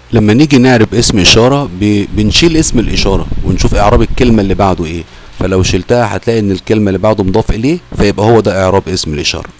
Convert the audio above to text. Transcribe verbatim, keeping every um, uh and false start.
لما نيجي نعرب اسم إشارة بنشيل اسم الإشارة ونشوف إعراب الكلمة اللي بعده إيه. فلو شلتها هتلاقي إن الكلمة اللي بعده مضاف إليه، فيبقى هو ده إعراب اسم الإشارة.